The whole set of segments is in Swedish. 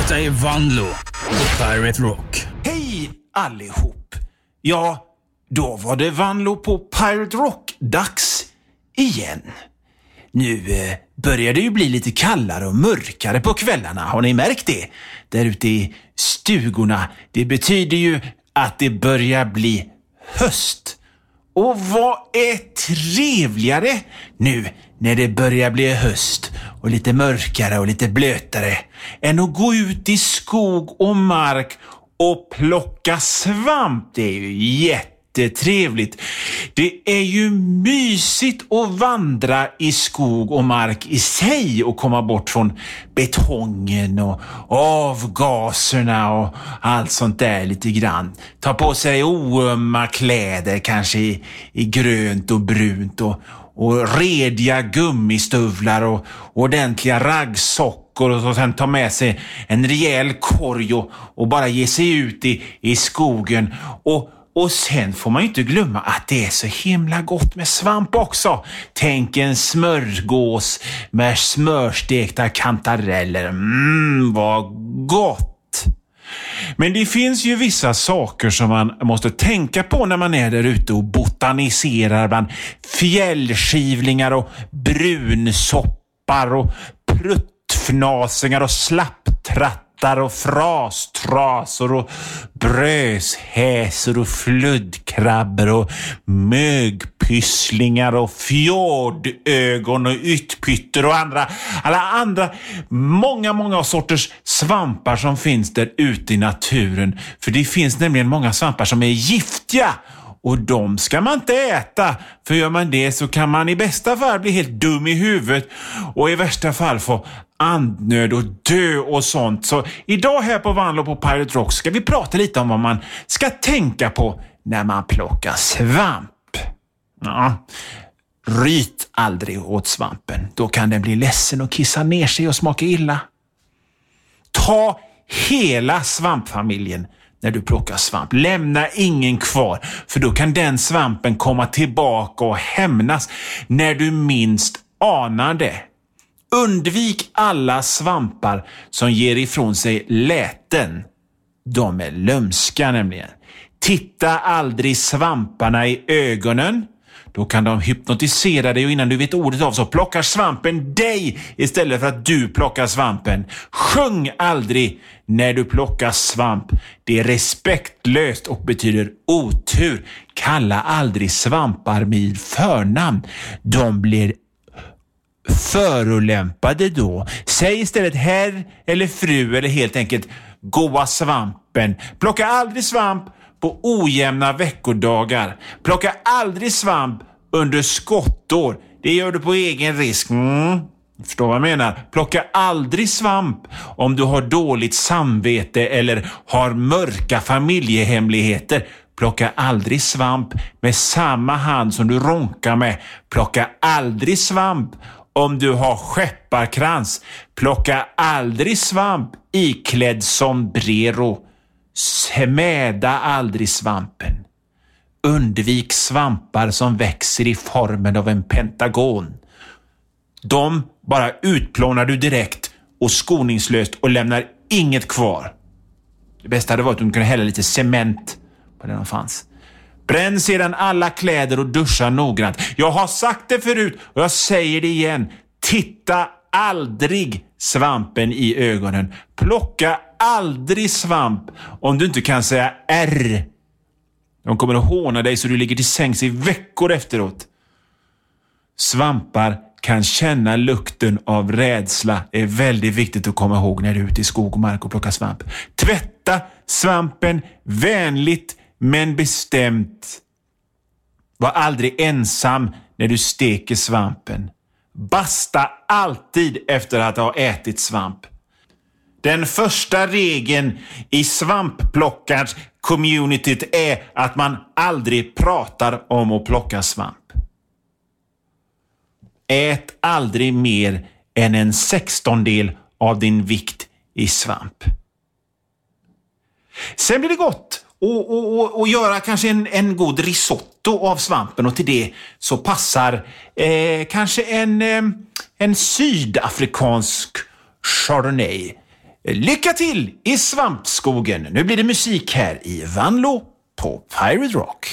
Detta är Vanlo på Pirate Rock. Hej allihop! Ja, då var det Vanlo på Pirate Rock dags igen. Nu börjar det ju bli lite kallare och mörkare på kvällarna. Har ni märkt det? Där ute i stugorna. Det betyder ju att det börjar bli höst. Och vad är trevligare nu när det börjar bli höst och lite mörkare och lite blötare än att gå ut i skog och mark och plocka svamp. Det är ju jättetrevligt. Det är ju mysigt att vandra i skog och mark i sig och komma bort från betongen och avgaserna och allt sånt där lite grann. Ta på sig oömma kläder kanske i grönt och brunt och rediga gummistövlar och ordentliga raggsockor och sen ta med sig en rejäl korg och bara ge sig ut i skogen och sen får man ju inte glömma att det är så himla gott med svamp också. Tänk en smörgås med smörstekta kantareller. Vad gott! Men det finns ju vissa saker som man måste tänka på när man är där ute och botaniserar bland fjällskivlingar och brunsoppar och pruttfnasingar och slapptrattar och frastrasor och bröshäsor och fluddkrabbor och mögpysslingar och fjordögon och yttpytter och alla andra många sorters svampar som finns där ute i naturen. För det finns nämligen många svampar som är giftiga. Och de ska man inte äta, för gör man det så kan man i bästa fall bli helt dum i huvudet och i värsta fall få andnöd och dö och sånt. Så idag här på Vanlo på Pirate Rock ska vi prata lite om vad man ska tänka på när man plockar svamp. Ja. Ryt aldrig åt svampen, då kan den bli ledsen och kissa ner sig och smaka illa. Ta hela svampfamiljen när du plockar svamp. Lämna ingen kvar, för då kan den svampen komma tillbaka och hämnas när du minst anar det. Undvik alla svampar som ger ifrån sig läten. De är lömska nämligen. Titta aldrig svamparna i ögonen. Då kan de hypnotisera dig och innan du vet ordet av så plockar svampen dig istället för att du plockar svampen. Sjung aldrig när du plockar svamp. Det är respektlöst och betyder otur. Kalla aldrig svampar med förnamn. De blir förolämpade då. Säg istället herr eller fru eller helt enkelt goa svampen. Plocka aldrig svamp på ojämna veckodagar. Plocka aldrig svamp under skottår. Det gör du på egen risk. Förstår vad jag menar? Plocka aldrig svamp om du har dåligt samvete eller har mörka familjehemligheter. Plocka aldrig svamp med samma hand som du ronkar med. Plocka aldrig svamp om du har skepparkrans. Plocka aldrig svamp iklädd som brero. Smäda aldrig svampen. Undvik svampar som växer i formen av en pentagon. De bara utplånar du direkt och skoningslöst och lämnar inget kvar. Det bästa hade varit att du kunde hälla lite cement på det som fanns. Bränn sedan alla kläder och duscha noggrant. Jag har sagt det förut och jag säger det igen. Titta aldrig svampen i ögonen. Plocka aldrig svamp om du inte kan säga R. De kommer att håna dig så du ligger till sängs i veckor efteråt. Svampar kan känna lukten av rädsla. Det är väldigt viktigt att komma ihåg när du är ute i skog och mark och plockar svamp. Tvätta svampen vänligt men bestämt. Var aldrig ensam när du steker svampen. Basta alltid efter att ha ätit svamp. Den första regeln i svampplockarcommunityt är att man aldrig pratar om att plocka svamp. Ät aldrig mer än en 16-del av din vikt i svamp. Sen blir det gott och göra kanske en god risotto av svampen, och till det så passar kanske en sydafrikansk chardonnay. lycka till i svampskogen. Nu blir det musik här i Vanlo på Pirate Rock.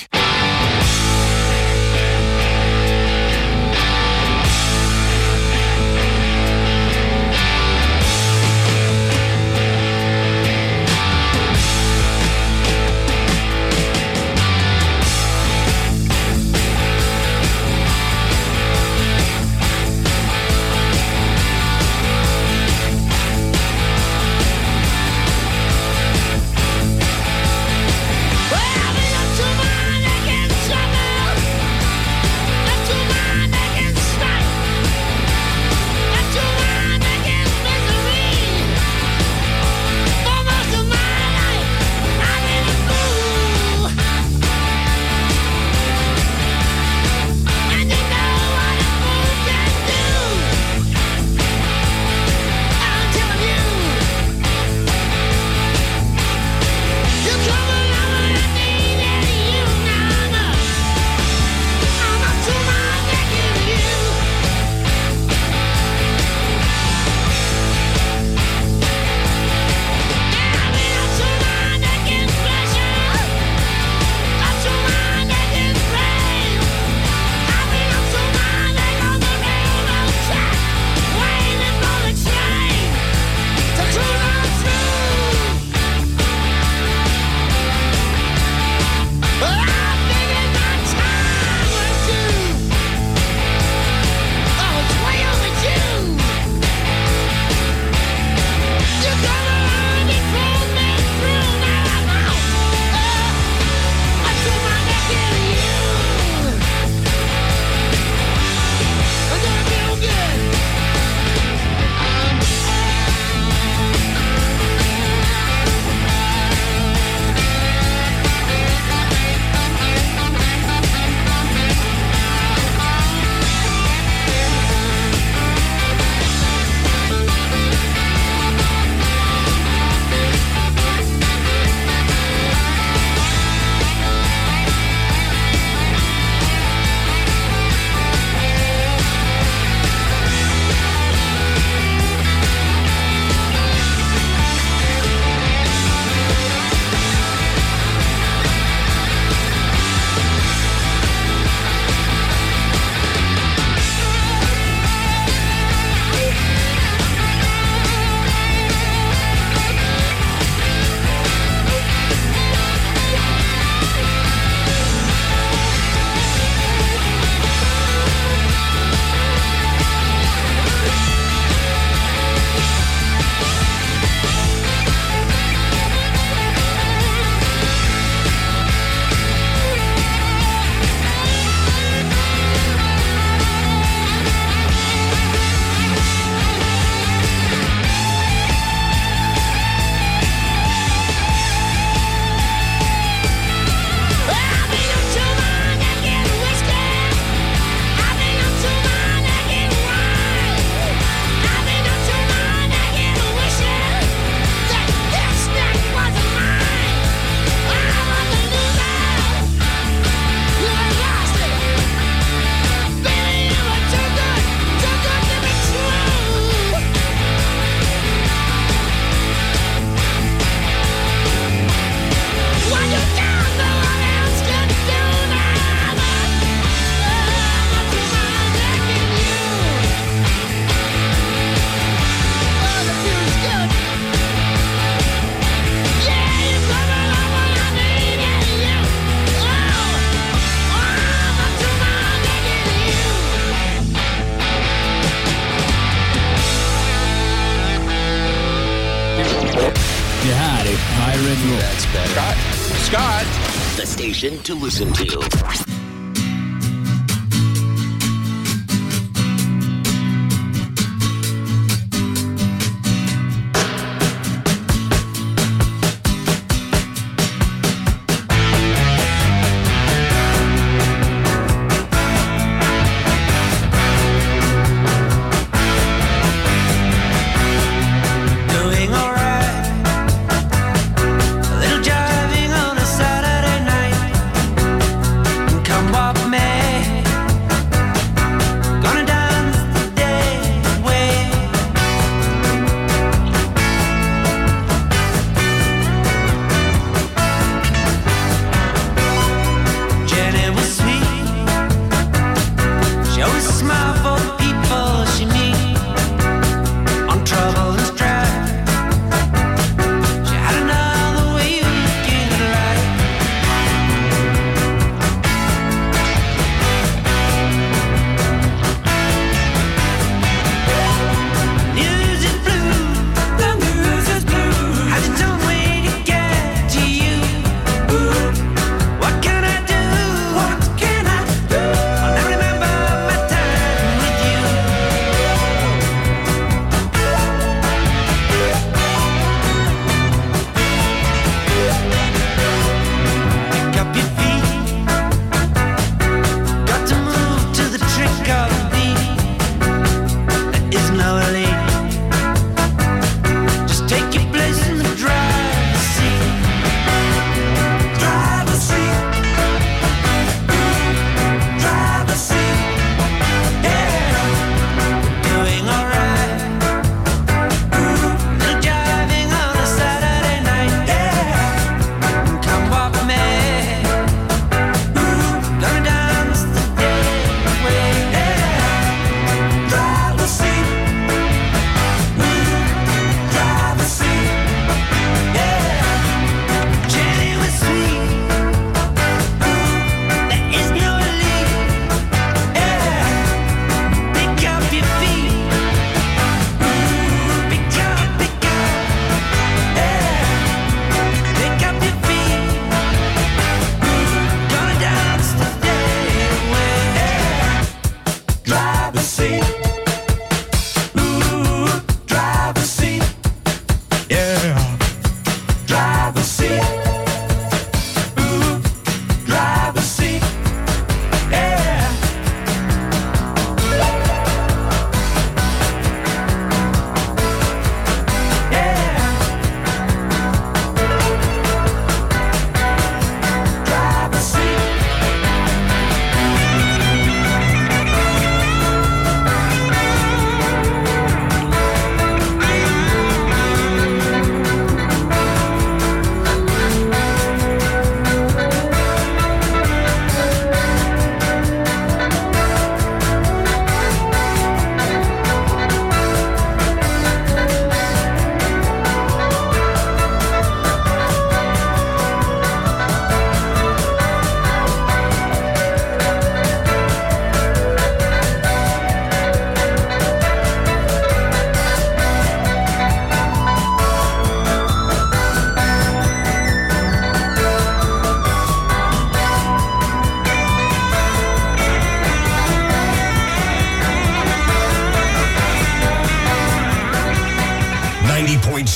Scott. The station to listen to. Come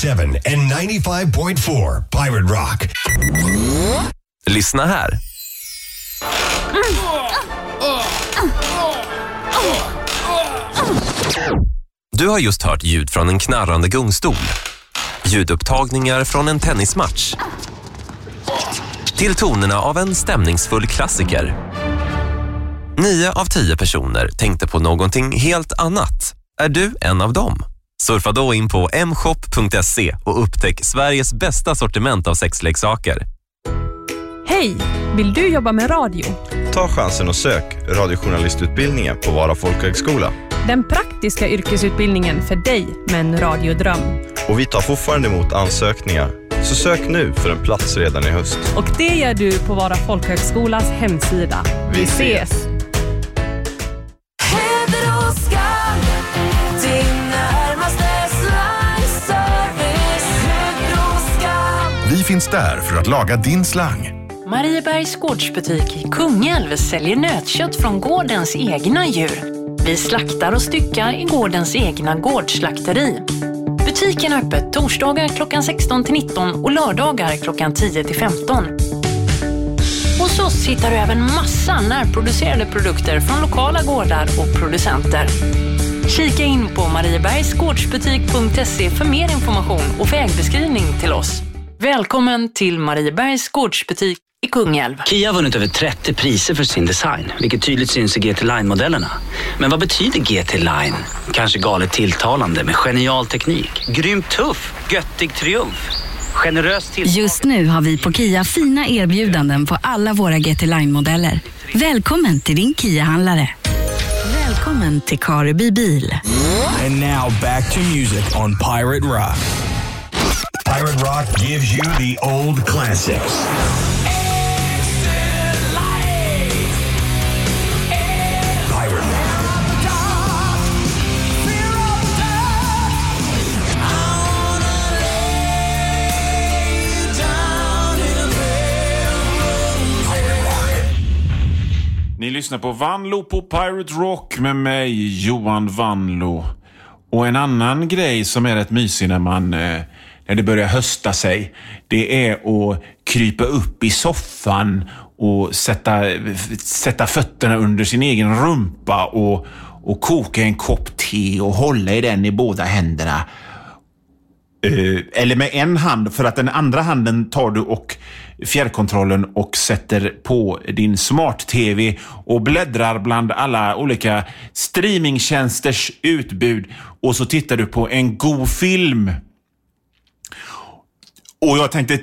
107.7 and 95.4 Pirate Rock. Lyssna här. Du har just hört ljud från en knarrande gungstol. Ljudupptagningar från en tennismatch. Till tonerna av en stämningsfull klassiker. 9 av 10 personer tänkte på någonting helt annat. Är du en av dem? Surfa då in på mshop.se och upptäck Sveriges bästa sortiment av sexleksaker. Hej! Vill du jobba med radio? Ta chansen och sök radiojournalistutbildningen på Vara folkhögskola. Den praktiska yrkesutbildningen för dig med en radiodröm. Och vi tar fortfarande emot ansökningar. Så sök nu för en plats redan i höst. Och det gör du på Vara folkhögskolas hemsida. Vi ses! Vi finns där för att laga din slang. Mariebergs gårdsbutik i Kungälv säljer nötkött från gårdens egna djur. Vi slaktar och styckar i gårdens egna gårdsslakteri. Butiken är öppet torsdagar klockan 16-19 och lördagar klockan 10-15. Hos oss hittar du även massa närproducerade produkter från lokala gårdar och producenter. Kika in på mariebergsgårdsbutik.se för mer information och vägbeskrivning till oss. Välkommen till Mariebergs gårdsbutik i Kungälv. Kia har vunnit över 30 priser för sin design, vilket tydligt syns i GT Line-modellerna. Men vad betyder GT Line? Kanske galet tilltalande med genial teknik. Grymt tuff, göttig triumf. Generös tilltalande. Just nu har vi på Kia fina erbjudanden på alla våra GT Line-modeller. Välkommen till din Kia-handlare. Välkommen till Kareby bil. And now back to music on Pirate Rock. Pirate Rock gives you the old classics. Pirate Rock. Ni lyssnar på Vanlo på Pirate Rock med mig, Johan Vanlo. Och en annan grej som är rätt mysig när det börjar hösta sig, det är att krypa upp i soffan och sätta fötterna under sin egen rumpa och koka en kopp te och hålla i den i båda händerna. Eller med en hand, för att den andra handen tar du och fjärrkontrollen och sätter på din smart-tv och bläddrar bland alla olika streamingtjänsters utbud och så tittar du på en god film. Och jag tänkte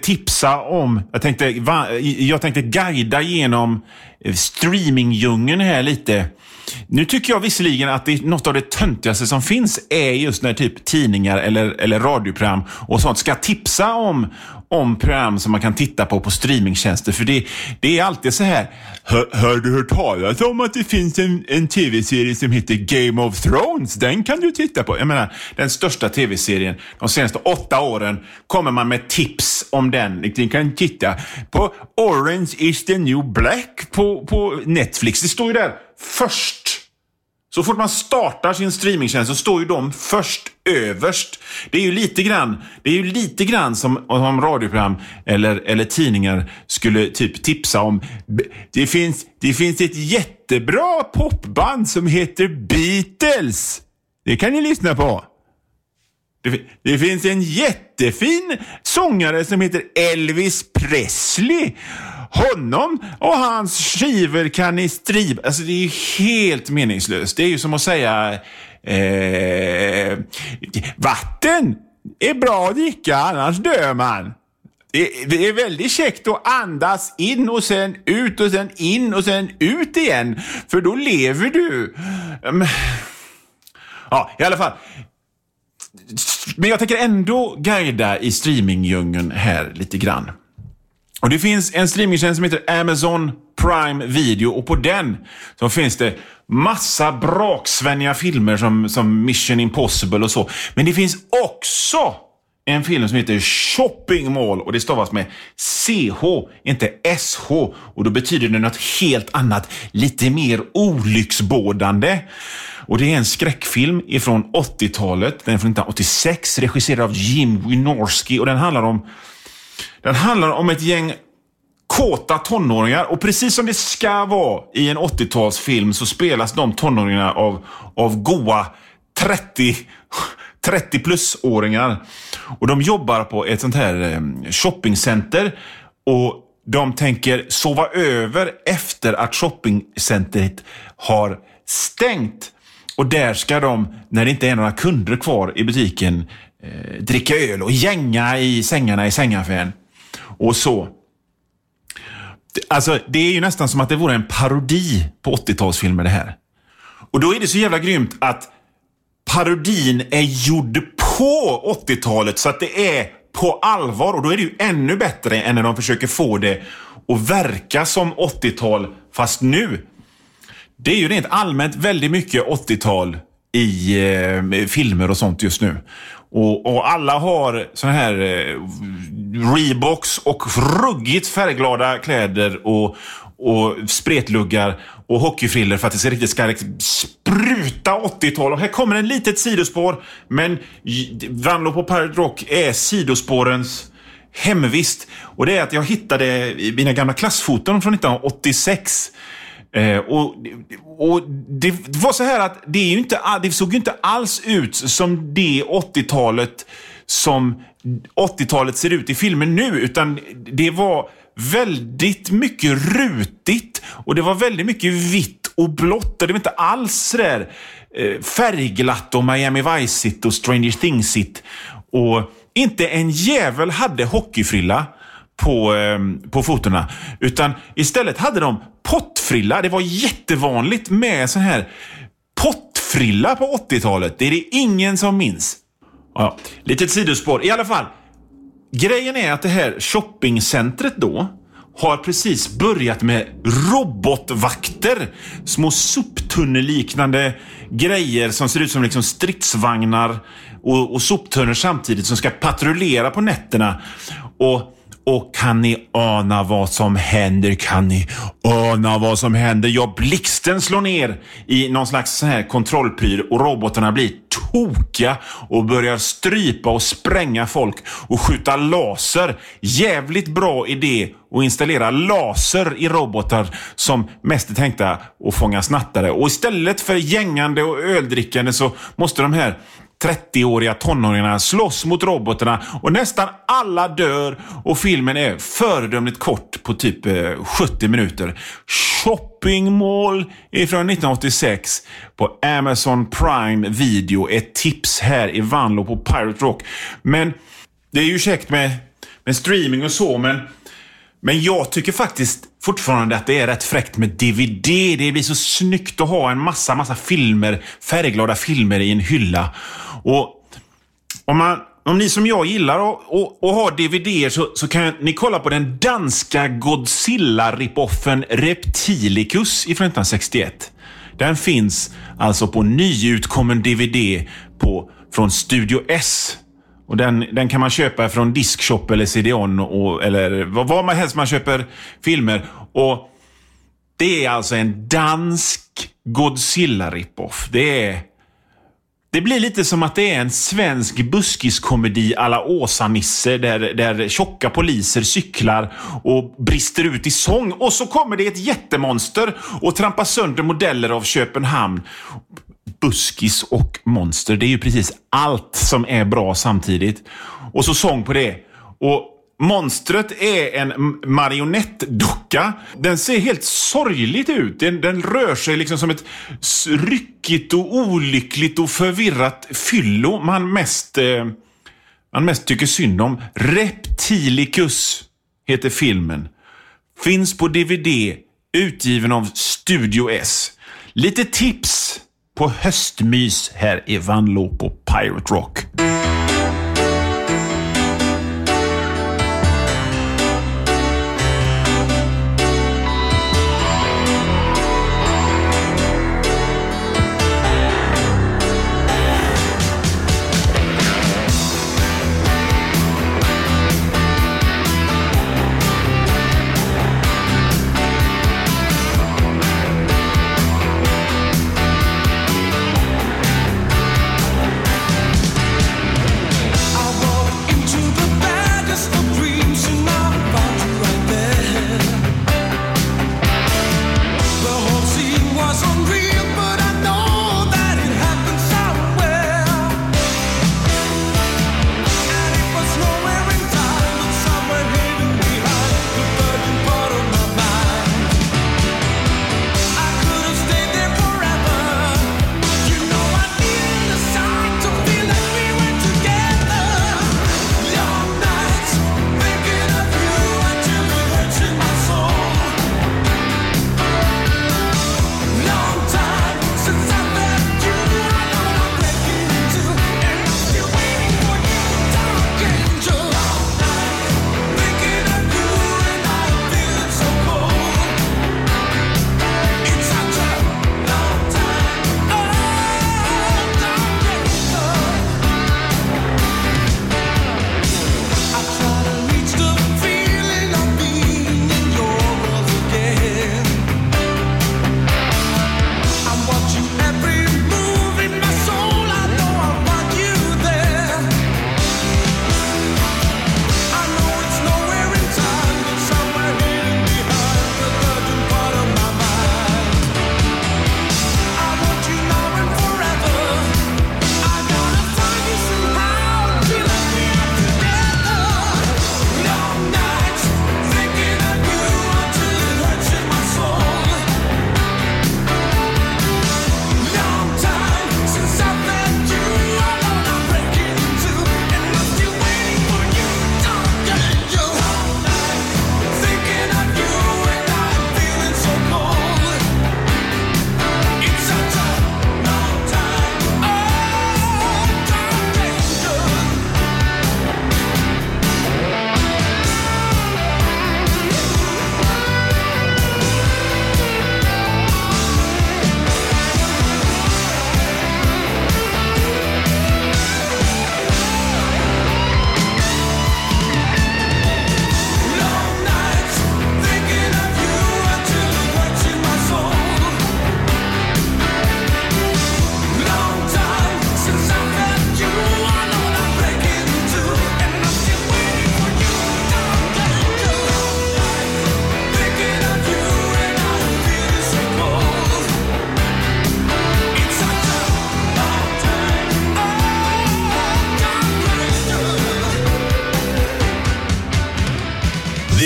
jag tänkte guida genom streamingdjungeln här lite. Nu tycker jag visserligen att det är något av det töntigaste som finns är just när typ tidningar eller radioprogram och sånt ska tipsa om program som man kan titta på streamingtjänster. För det är alltid så här, har du hört talas om att det finns en tv-serie som heter Game of Thrones? Den kan du titta på. Jag menar, den största tv-serien de senaste 8 åren kommer man med tips om den. Ni kan titta på Orange is the New Black på Netflix. Det står ju där först. Så fort man startar sin streamingtjänst så står ju de först överst. Det är ju lite grann som om radioprogram eller tidningar skulle typ tipsa om. Det finns ett jättebra popband som heter Beatles. Det kan ni lyssna på. Det finns en jättefin sångare som heter Elvis Presley. Honom och hans skivor kan ni streama. Alltså det är ju helt meningslöst. Det är ju som att säga vatten är bra att dricka, annars dör man. Det är väldigt käckt att andas in och sen ut och sen in och sen ut igen. För då lever du. Ja, i alla fall. Men jag tänker ändå guida i streamingdjungeln här lite grann. Och det finns en streamingtjänst som heter Amazon Prime Video och på den så finns det massa braksvänniga filmer som Mission Impossible och så. Men det finns också en film som heter Shopping Mall och det stavas med CH, inte SH, och då betyder det något helt annat, lite mer olycksbådande. Och det är en skräckfilm ifrån 80-talet. Den är från 1986, regisserad av Jim Wynorski. Och den handlar om ett gäng kåta tonåringar. Och precis som det ska vara i en 80-talsfilm så spelas de tonåringarna av goa 30-plus-åringar. Och de jobbar på ett sånt här shoppingcenter. Och de tänker sova över efter att shoppingcentret har stängt. Och där ska de, när det inte är några kunder kvar i butiken, dricka öl och gänga i sängarna i sängaffären. Och så. Alltså, det är ju nästan som att det vore en parodi på 80-talsfilmer det här. Och då är det så jävla grymt att parodin är gjord på 80-talet så att det är på allvar. Och då är det ju ännu bättre än när de försöker få det att verka som 80-tal fast nu. Det är ju rent allmänt väldigt mycket 80-tal i filmer och sånt just nu. Och alla har såna här Reeboks och ruggigt färgglada kläder och spretluggar och hockeyfriller för att det riktigt ska spruta 80-tal. Och här kommer en litet sidospår, men Vanlo på Pirate Rock är sidospårens hemvist. Och det är att jag hittade mina gamla klassfoton från 1986. Och det var så här att det såg ju inte alls ut som det 80-talet som 80-talet ser ut i filmen nu, utan det var väldigt mycket rutigt och det var väldigt mycket vitt och blått och det var inte alls sådär färgglatt och Miami Vice-igt och Stranger Things-igt. Och inte en jävel hade hockeyfrilla på fotorna, utan istället hade de pottfrilla. Det var jättevanligt med sån här pottfrilla på 80-talet. Det är det ingen som minns. Ja, litet sidospår. I alla fall, grejen är att det här shoppingcentret då har precis börjat med robotvakter. Små soptunneliknande grejer som ser ut som liksom stridsvagnar och soptunnor samtidigt som ska patrullera på nätterna. Och kan ni ana vad som händer? Kan ni ana vad som händer? Ja, blixten slår ner i någon slags sån här kontrollpryl och robotarna blir tokiga och börjar strypa och spränga folk och skjuta laser. Jävligt bra idé att installera laser i robotar som mest är tänkta att fånga snattare. Och istället för gängande och öldrickande så måste de här 30-åriga tonåringarna slåss mot robotarna och nästan alla dör och filmen är föredömligt kort på typ 70 minuter. Shopping Mall ifrån 1986 på Amazon Prime Video. Ett tips här i Vanlo på Pirate Rock. Men det är ju käckt med streaming och så, men jag tycker faktiskt fortfarande att det är rätt fräckt med DVD. Det blir så snyggt att ha en massa filmer, färgglada filmer i en hylla. Och om ni som jag gillar att ha DVD så kan ni kolla på den danska Godzilla-ripoffen Reptilicus från 1961. Den finns alltså på nyutkommen DVD från Studio S. Och den kan man köpa från Diskshop eller CD-ON eller vad man helst man köper filmer. Och det är alltså en dansk Godzilla-ripoff. Det blir lite som att det är en svensk buskiskomedi alla Åsa-Nisse där tjocka poliser cyklar och brister ut i sång. Och så kommer det ett jättemonster och trampar sönder modeller av Köpenhamn. Buskis och monster, det är ju precis allt som är bra samtidigt. Och så sång på det. Och monstret är en marionettdocka. Den ser helt sorgligt ut. Den rör sig liksom som ett ryckigt och olyckligt och förvirrat fyllo man mest tycker synd om. Reptilicus heter filmen. Finns på DVD, utgiven av Studio S. Lite tips på höstmys här i Vanlo på Pirate Rock.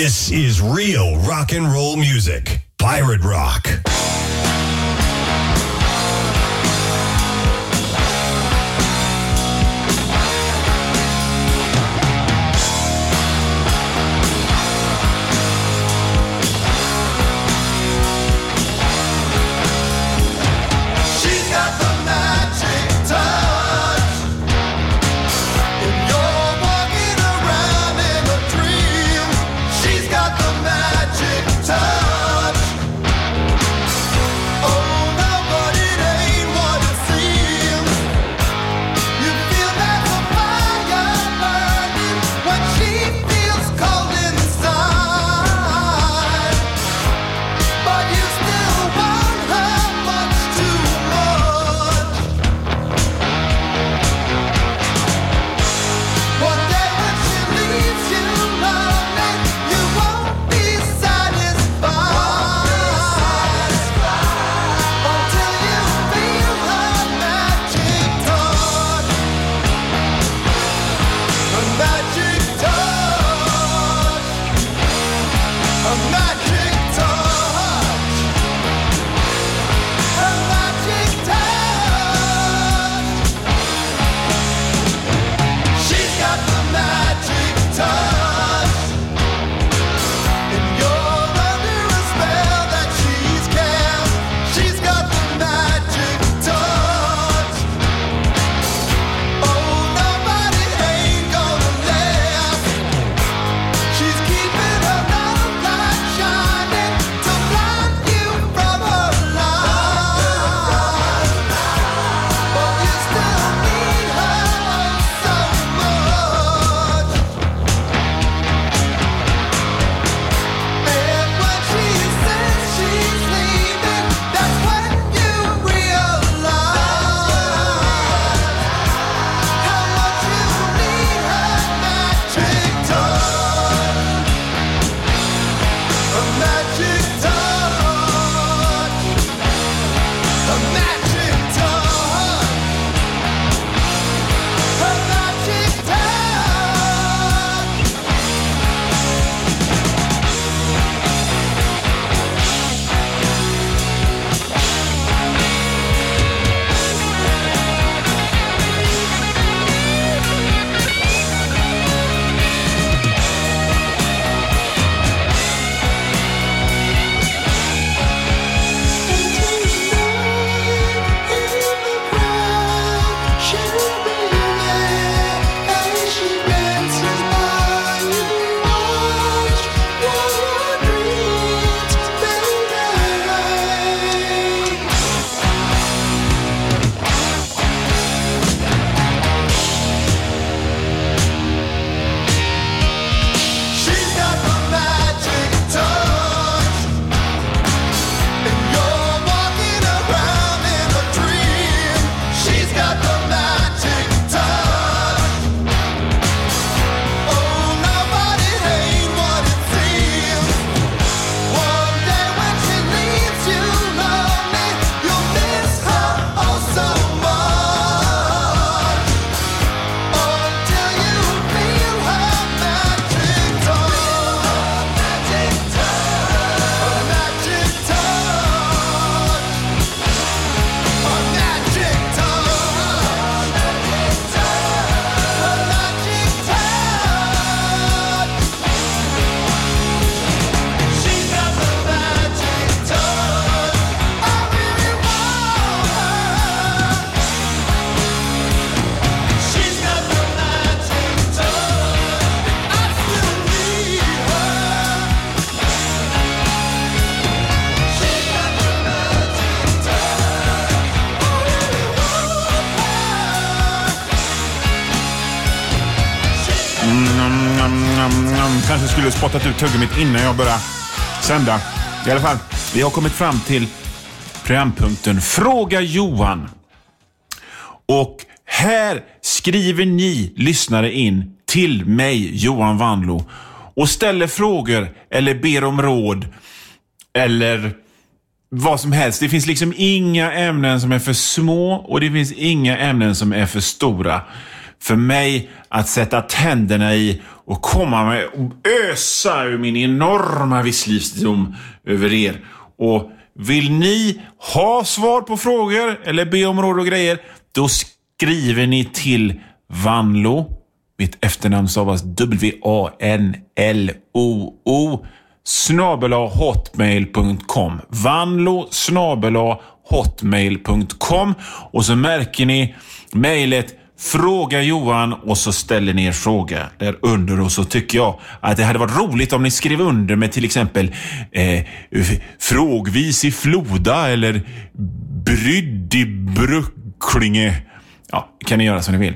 This is real rock and roll music. Pirate Rock. Kanske skulle spottat ut tuggummet innan jag började sända. I alla fall, vi har kommit fram till programpunkten Fråga Johan. Och här skriver ni lyssnare in till mig, Johan Vanlo, och ställer frågor eller ber om råd eller vad som helst. Det finns liksom inga ämnen som är för små och det finns inga ämnen som är för stora. för mig att sätta tänderna i och komma med och ösa ur min enorma visslivsdom över er. Och vill ni ha svar på frågor eller be om råd och grejer, då skriver ni till Vanlo. Mitt efternamn stavas WANLOO @hotmail.com. Vanlo @hotmail.com. Och så märker ni mejlet Fråga Johan och så ställer ni er fråga där under. Och så tycker jag att det hade varit roligt om ni skrev under med till exempel frågvis i Floda eller brydd i Brucklinge. Ja, kan ni göra som ni vill.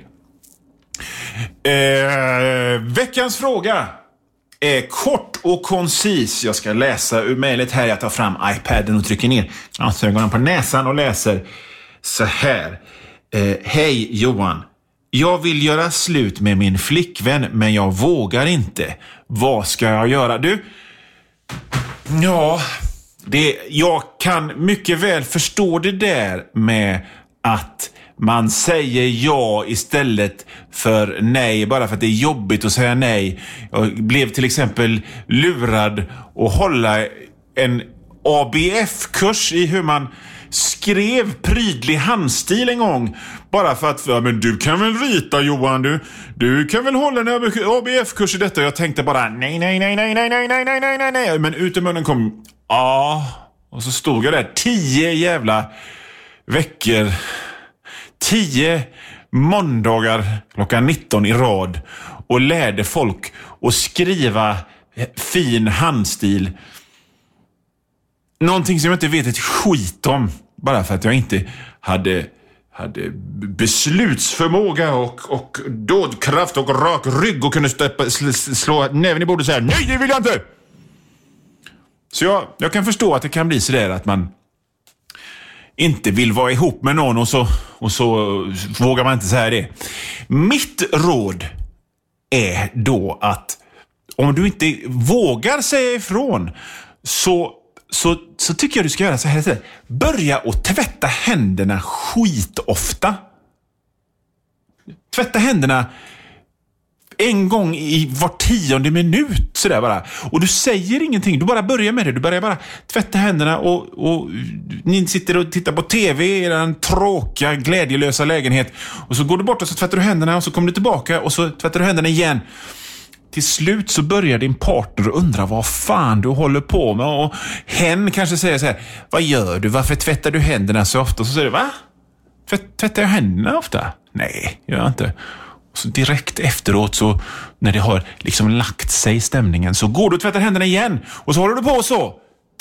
Veckans fråga är kort och koncis. Jag ska läsa ur mejlet här. Jag tar fram iPaden och trycker ner ögonen på näsan och läser så här. Hej Johan. Jag vill göra slut med min flickvän, men jag vågar inte. Vad ska jag göra? Du? Ja, jag kan mycket väl förstå det där med att man säger ja istället för nej bara för att det är jobbigt att säga nej. Jag blev till exempel lurad att hålla en ABF-kurs i hur man skrev prydlig handstil en gång. Bara för att, ja, men du kan väl rita Johan, du kan väl hålla en ABF-kurs i detta. Jag tänkte bara nej. Men ut i munnen kom och så stod jag där 10 jävla veckor, 10 måndagar klockan 19 i rad och lärde folk att skriva fin handstil. Någonting som jag inte vet ett skit om, bara för att jag inte hade beslutsförmåga och dådkraft och rak rygg och kunde slå näven i bordet och säga nej, det vill jag inte. Så jag kan förstå att det kan bli så där att man inte vill vara ihop med någon och så vågar man inte säga det. Mitt råd är då att om du inte vågar säga ifrån så tycker jag du ska göra så här. Börja att tvätta händerna skitofta. Tvätta händerna en gång i var 10:e minut sådär bara. Och du säger ingenting, du bara börjar med det. Du börjar bara tvätta händerna och ni sitter och tittar på tv i den tråkiga, glädjelösa lägenhet. Och så går du bort och så tvättar du händerna och så kommer du tillbaka och så tvättar du händerna igen. Till slut så börjar din partner undra vad fan du håller på med. Och hen kanske säger så här: vad gör du? Varför tvättar du händerna så ofta? Och så säger du: va? Tvättar jag händerna ofta? Nej, gör jag inte. Och så direkt efteråt så när det har liksom lagt sig i stämningen så går du och tvättar händerna igen. Och så håller du på så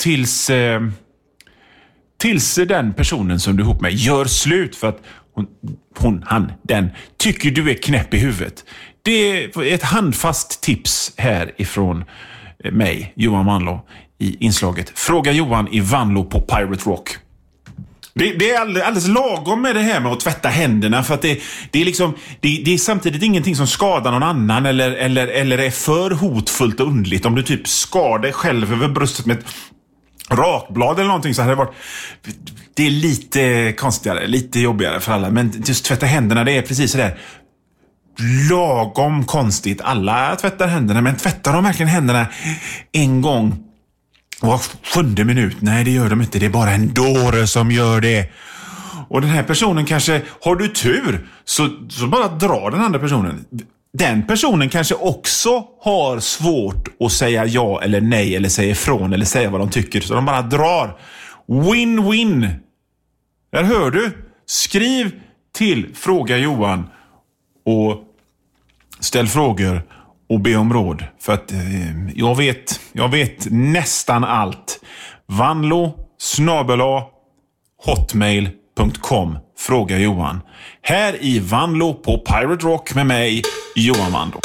tills den personen som du är ihop med gör slut för att den tycker du är knäpp i huvudet. Det är ett handfast tips här ifrån mig, Johan Vanlo, i inslaget Fråga Johan i Vanlo på Pirate Rock. Det är alldeles lagom med det här med att tvätta händerna, för att det är samtidigt ingenting som skadar någon annan eller är för hotfullt och undligt. Om du typ skadar dig själv över bröstet med ett rakblad eller någonting så hade det varit... Det är lite konstigare, lite jobbigare för alla. Men just tvätta händerna, det är precis så där lagom konstigt. Alla tvättar händerna, men tvättar de verkligen händerna en gång var 7:e minut? Nej, det gör de inte. Det är bara en dåre som gör det. Och den här personen kanske, har du tur så bara drar den andra personen. Den personen kanske också har svårt att säga ja eller nej eller säga ifrån eller säga vad de tycker, så de bara drar. Win-win. Där hör du. Skriv till Fråga Johan och ställ frågor och be om råd, för att jag vet nästan allt. Vanlo @hotmail.com. Fråga Johan. Här i Vanlo på Pirate Rock med mig, Johan Vanlo.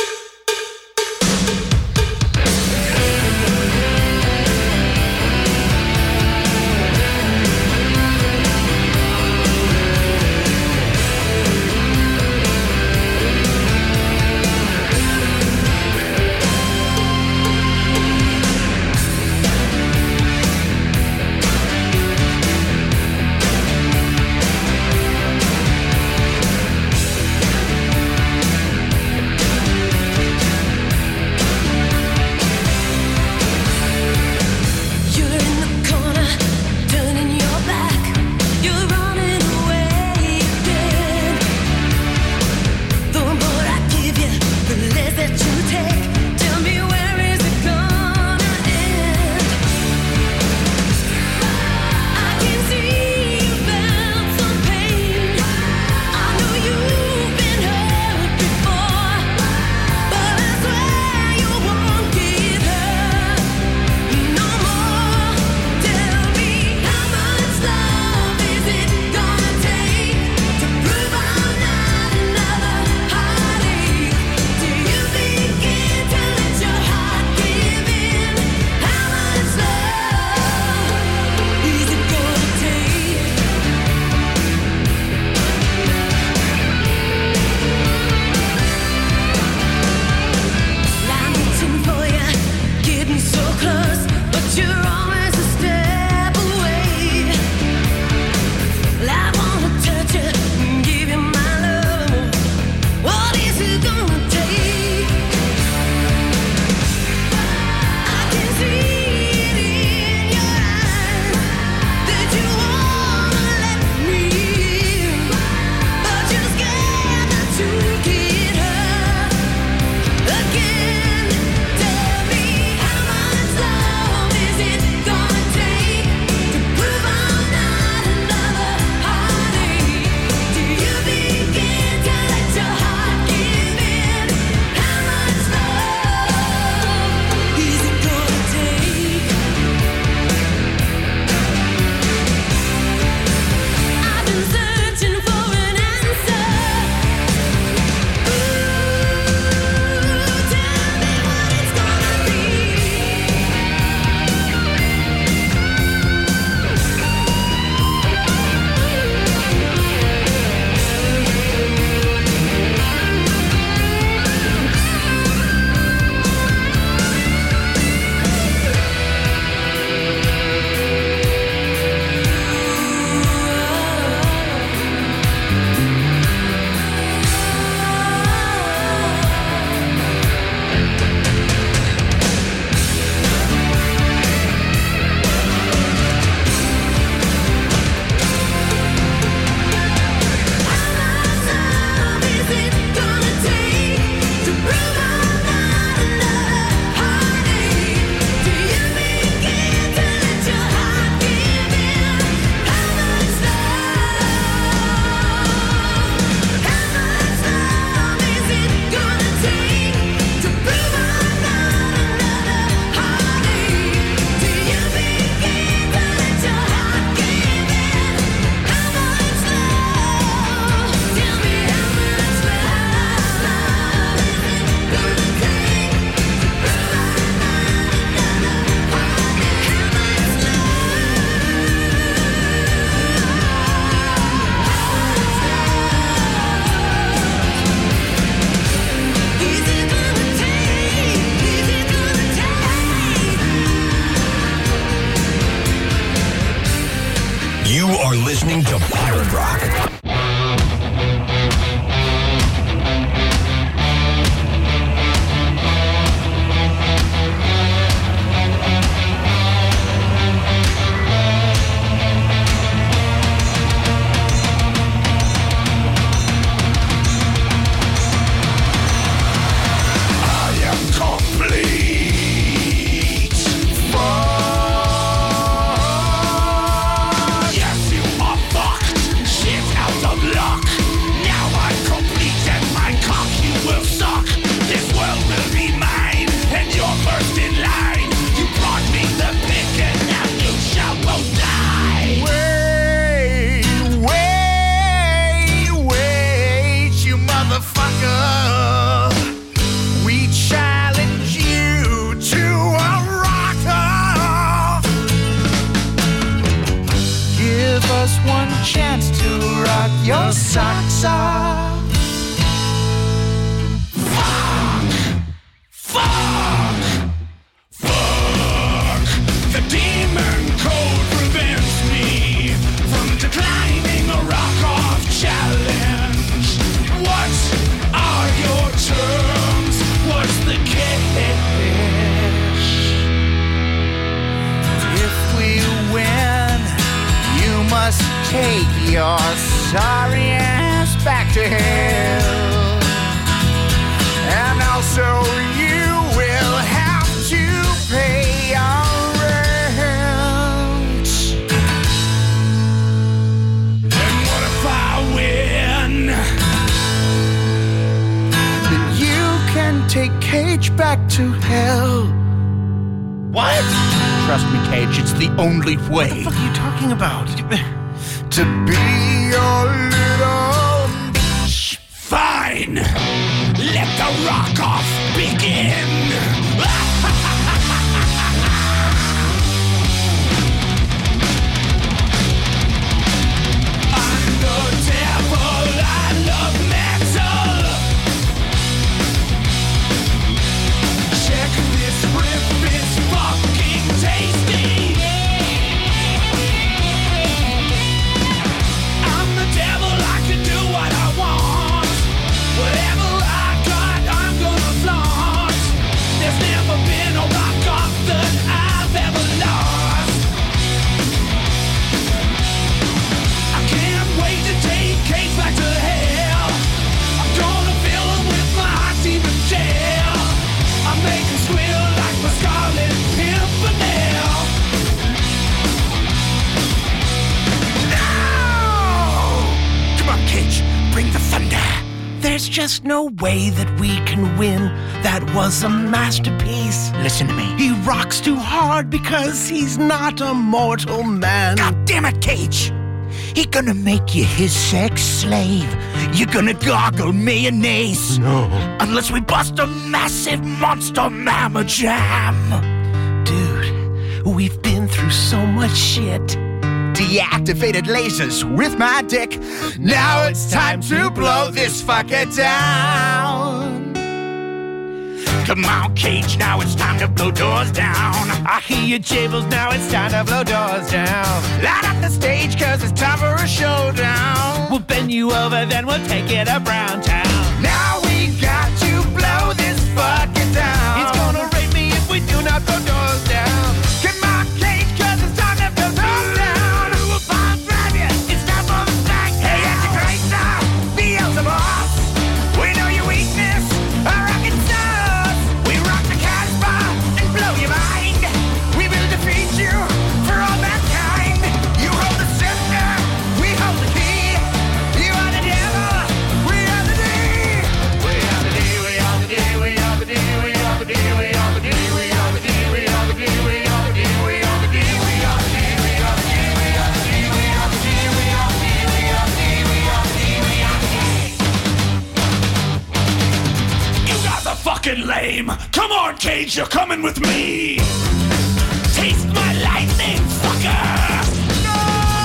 Rock. Only way. What the fuck are you talking about? To be your little bitch. Fine. Let the rock off begin. I'm the devil. I love metal. Check this riff. It's fucking tasty. There's just no way that we can win. That was a masterpiece. Listen to me. He rocks too hard because he's not a mortal man. God damn it, Cage! He gonna make you his sex slave. You're gonna gargle mayonnaise. No. Unless we bust a massive monster mamma jam. Dude, we've been through so much shit. Deactivated lasers with my dick. Now it's time to blow this fucker down. Come on, Cage, now it's time to blow doors down. I hear your jables, now it's time to blow doors down. Light up the stage, cause it's time for a showdown. We'll bend you over, then we'll take it to Brown Town. Now we got to blow this fucker down. He's gonna rape me if we do not blow doors down. Come on, Cage, cause it's time to blow doors down. It's time for the fact. Hey, Antichrist, Beelzebub. We know your weakness, our rocket sauce. We rock the Casbah and blow your mind. We will defeat you for all mankind. You hold the scepter, we hold the key. You are the devil, we are the D. We are the D, we are the D, we are the D, we are the D, we are the D, we are the D, we are the D, we are the D, we are the D, we are the D, we are the D, we are the D, we are the D, we are the D, we are the D, we are the D, we are the D, we are the D. You guys are fucking lame. Come on, Cage, you're coming with me. Taste my lightning, fucker. No!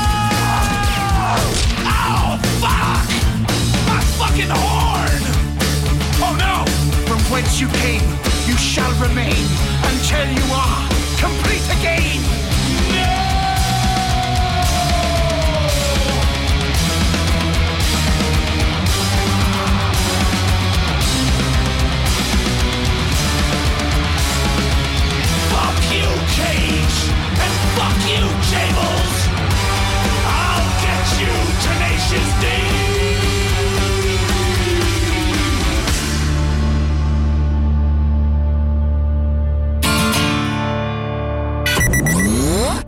Oh, fuck! My fucking horn! Oh no! From whence you came, you shall remain until you are complete again. No!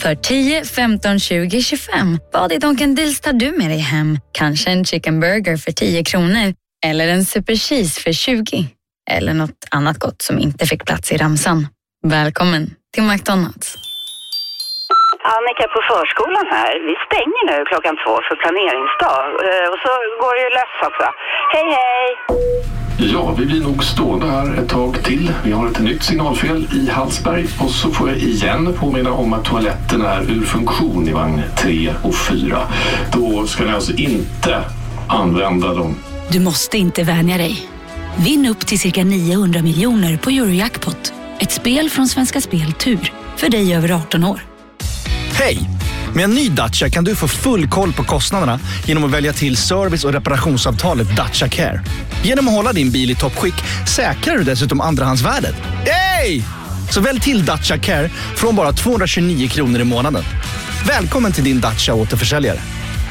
För 10, 15, 20, 25. Vad i Donken Deals tar du med dig hem? Kanske en chicken burger för 10 kronor. Eller en super cheese för 20. Eller något annat gott som inte fick plats i ramsan. Välkommen till McDonald's. Annika på förskolan här. Vi stänger nu 2:00 för planeringsdag. Och så går det ju lös också. Hej, hej! Ja, vi blir nog stående här ett tag till. Vi har ett nytt signalfel i Hallsberg. Och så får jag igen påminna om att toaletten är ur funktion i vagn 3 och 4. Då ska ni alltså inte använda dem. Du måste inte vänja dig. Vinn upp till cirka 900 miljoner på Eurojackpot. Ett spel från Svenska Spel Tur. För dig över 18 år. Hej! Med en ny Dacia kan du få full koll på kostnaderna genom att välja till service- och reparationsavtalet Dacia Care. Genom att hålla din bil i toppskick säkrar du dessutom andrahandsvärdet. Hej! Så välj till Dacia Care från bara 229 kronor i månaden. Välkommen till din Dacia återförsäljare.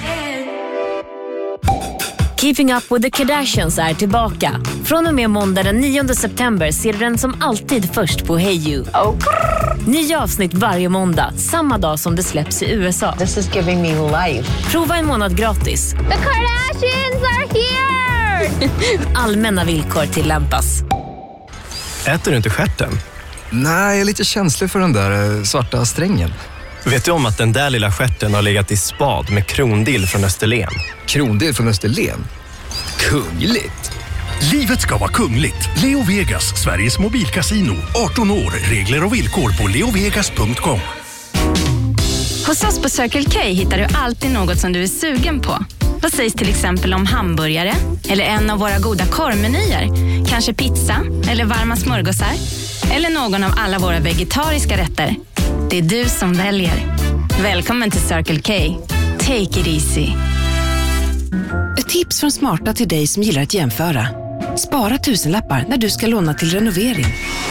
Keeping Up with the Kardashians är tillbaka. Från och med måndag den 9 september ser du den som alltid först på Hey You. Nya avsnitt varje måndag, samma dag som det släpps i USA. This is giving me life. Prova en månad gratis. The Kardashians are here! Allmänna villkor tillämpas. Äter du inte stjärten? Nej, jag är lite känslig för den där svarta strängen. Vet du om att den där lilla stjärten har legat i spad med Krondill från Österlen? Krondill från Österlen? Kungligt! Livet ska vara kungligt. Leo Vegas, Sveriges mobilkasino. 18 år, regler och villkor på leovegas.com. Hos oss på Circle K hittar du alltid något som du är sugen på. Vad sägs till exempel om hamburgare? Eller en av våra goda korvmenyer? Kanske pizza? Eller varma smörgåsar? Eller någon av alla våra vegetariska rätter? Det är du som väljer. Välkommen till Circle K. Take it easy. Ett tips från Smarta till dig som gillar att jämföra. Spara 1000-lappar när du ska låna till renovering.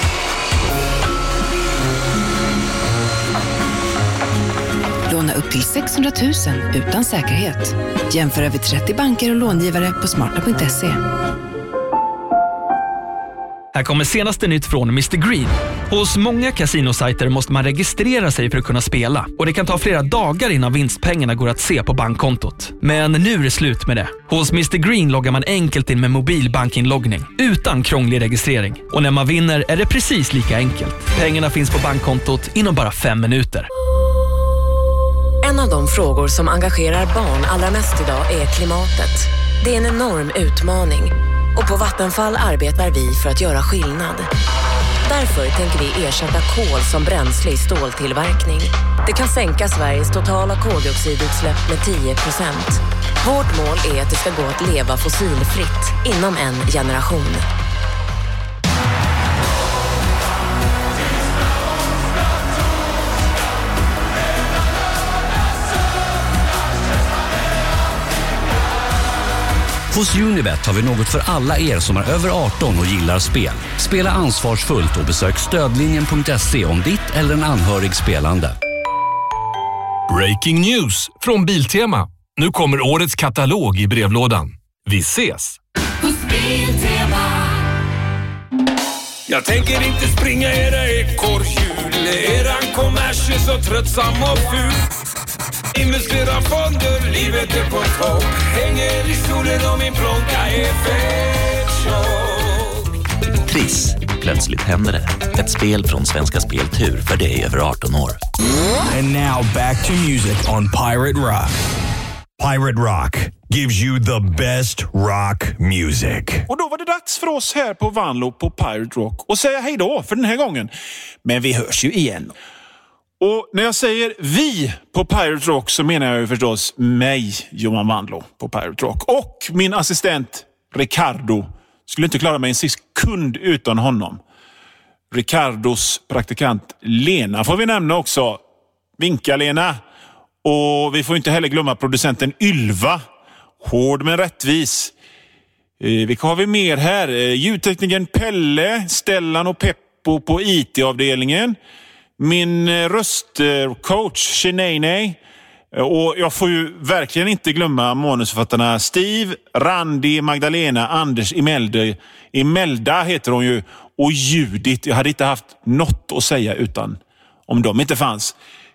Låna upp till 600 000 utan säkerhet. Jämför över 30 banker och långivare på smarta.se. Här kommer senaste nytt från Mr. Green. Hos många kasinosajter måste man registrera sig för att kunna spela. Och det kan ta flera dagar innan vinstpengarna går att se på bankkontot. Men nu är det slut med det. Hos Mr. Green loggar man enkelt in med mobilbankinloggning. Utan krånglig registrering. Och när man vinner är det precis lika enkelt. Pengarna finns på bankkontot inom bara 5 minuter. En av de frågor som engagerar barn allra mest idag är klimatet. Det är en enorm utmaning. Och på Vattenfall arbetar vi för att göra skillnad. Därför tänker vi ersätta kol som bränsle i ståltillverkning. Det kan sänka Sveriges totala koldioxidutsläpp med 10%. Vårt mål är att det ska gå att leva fossilfritt inom en generation. Hos Unibet har vi något för alla er som är över 18 och gillar spel. Spela ansvarsfullt och besök stödlinjen.se om ditt eller en anhörig spelande. Breaking news från Biltema. Nu kommer årets katalog i brevlådan. Vi ses! Jag tänker inte springa era ekorrhjul. Eran kommers är så tröttsam och ful. Investera fonder, livet är på topp. Hänger i solen och min plånka är fett tjock. Triss, plötsligt händer det. Ett spel från Svenska Spel Tur för dig över 18 år. And now back to music on Pirate Rock. Pirate Rock gives you the best rock music. Och då var det dags för oss här på Vanlo på Pirate Rock och säga hej då för den här gången. Men vi hörs ju igen. Och när jag säger vi på Pirate Rock så menar jag ju förstås mig, Johan Vanlo, på Pirate Rock. Och min assistent Ricardo. Skulle inte klara mig en sekund utan honom. Ricardos praktikant Lena får vi nämna också. Vinka Lena. Och vi får inte heller glömma producenten Ylva. Hård men rättvis. Vilka har vi mer här? Ljudteknikern Pelle, Stellan och Peppo på IT-avdelningen. Min röstcoach Shenane. Och jag får ju verkligen inte glömma manusförfattarna Steve, Randy, Magdalena, Anders, Imelda heter hon ju. Och Judith. Jag hade inte haft något att säga utan om de inte fanns.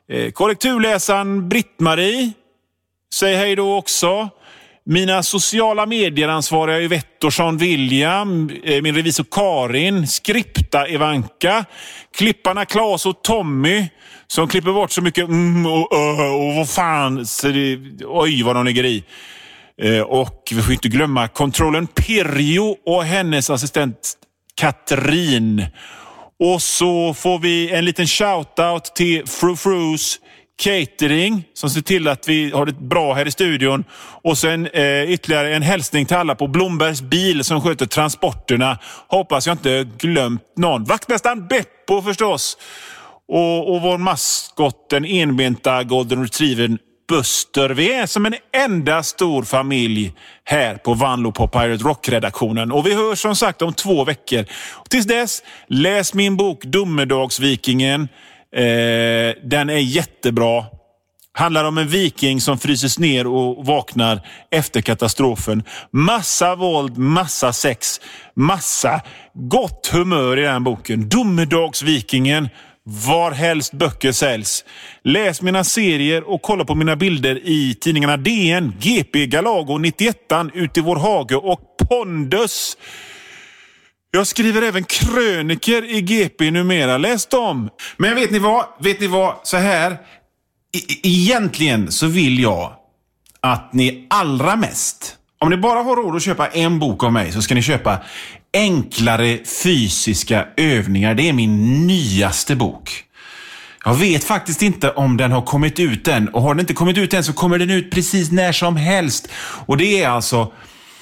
Korrekturläsaren Britt-Marie, säg hej då också. Mina sociala medieransvariga är Vettorsson William, min revisor Karin, skripta Ivanka, klipparna Claes och Tommy som klipper bort så mycket och vad fan, så det, oj vad de ligger i. Och vi får inte glömma kontrollen Pirjo och hennes assistent Katrin. Och så får vi en liten shoutout till Frus Catering som ser till att vi har det bra här i studion. Och sen ytterligare en hälsning till alla på Blombergs bil som sköter transporterna. Hoppas jag inte glömt någon. Vaktmästaren Beppo förstås. Och vår maskot, den enbenta Golden Retrievern Buster. Vi är som en enda stor familj här på Vanlo på Pirate Rock-redaktionen. Och vi hörs som sagt om 2 veckor. Och tills dess, läs min bok Domedagsvikingen. Den är jättebra. Handlar om en viking som fryses ner och vaknar efter katastrofen. Massa våld, massa sex, massa gott humör i den boken. Domedagsvikingen. Var helst böcker säljs. Läs mina serier och kolla på mina bilder i tidningarna DN, GP, Galago, 91, Ut i vår hage och Pondus. Jag skriver även kröniker i GP numera. Läs dem. Men vet ni vad? Så här. Egentligen så vill jag att ni allra mest, om ni bara har råd att köpa en bok av mig, så ska ni köpa Enklare fysiska övningar. Det är min nyaste bok. Jag vet faktiskt inte om den har kommit ut än. Och har den inte kommit ut än så kommer den ut precis när som helst. Och det är alltså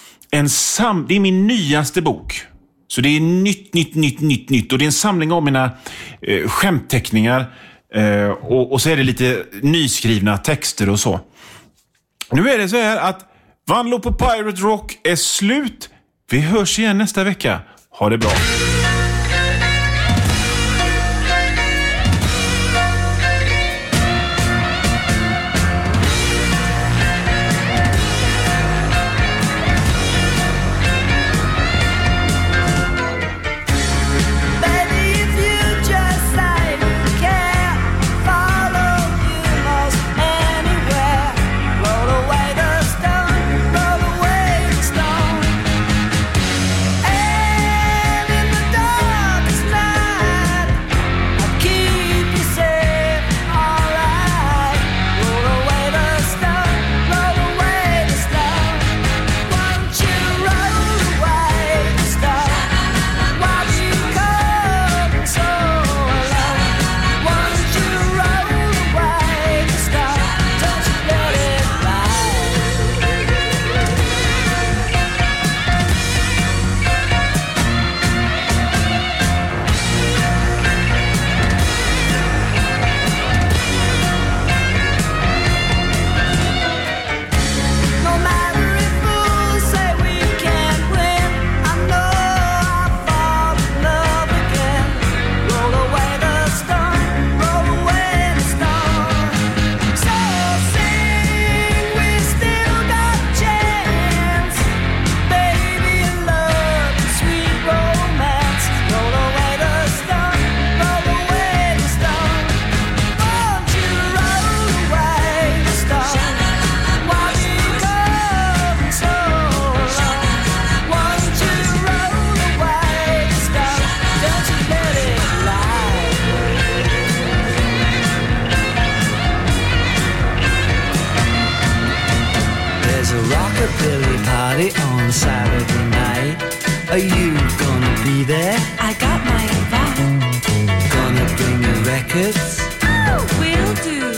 det är min nyaste bok. Så det är nytt. Och det är en samling av mina skämtteckningar. Och så är det lite nyskrivna texter och så. Nu är det så här att Vanlo på Pirate Rock är slut. Vi hörs igen nästa vecka. Ha det bra. On Saturday night, are you gonna be there? I got my invite. Gonna bring your records? Oh, will do.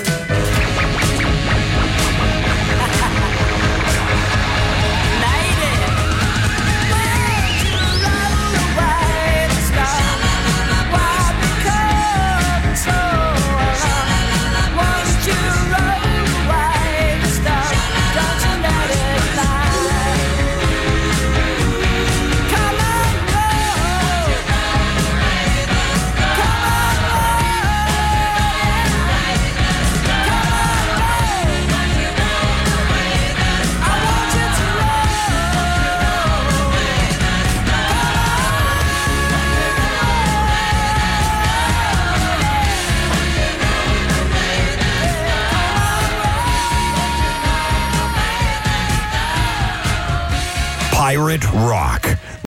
Pirate Rock.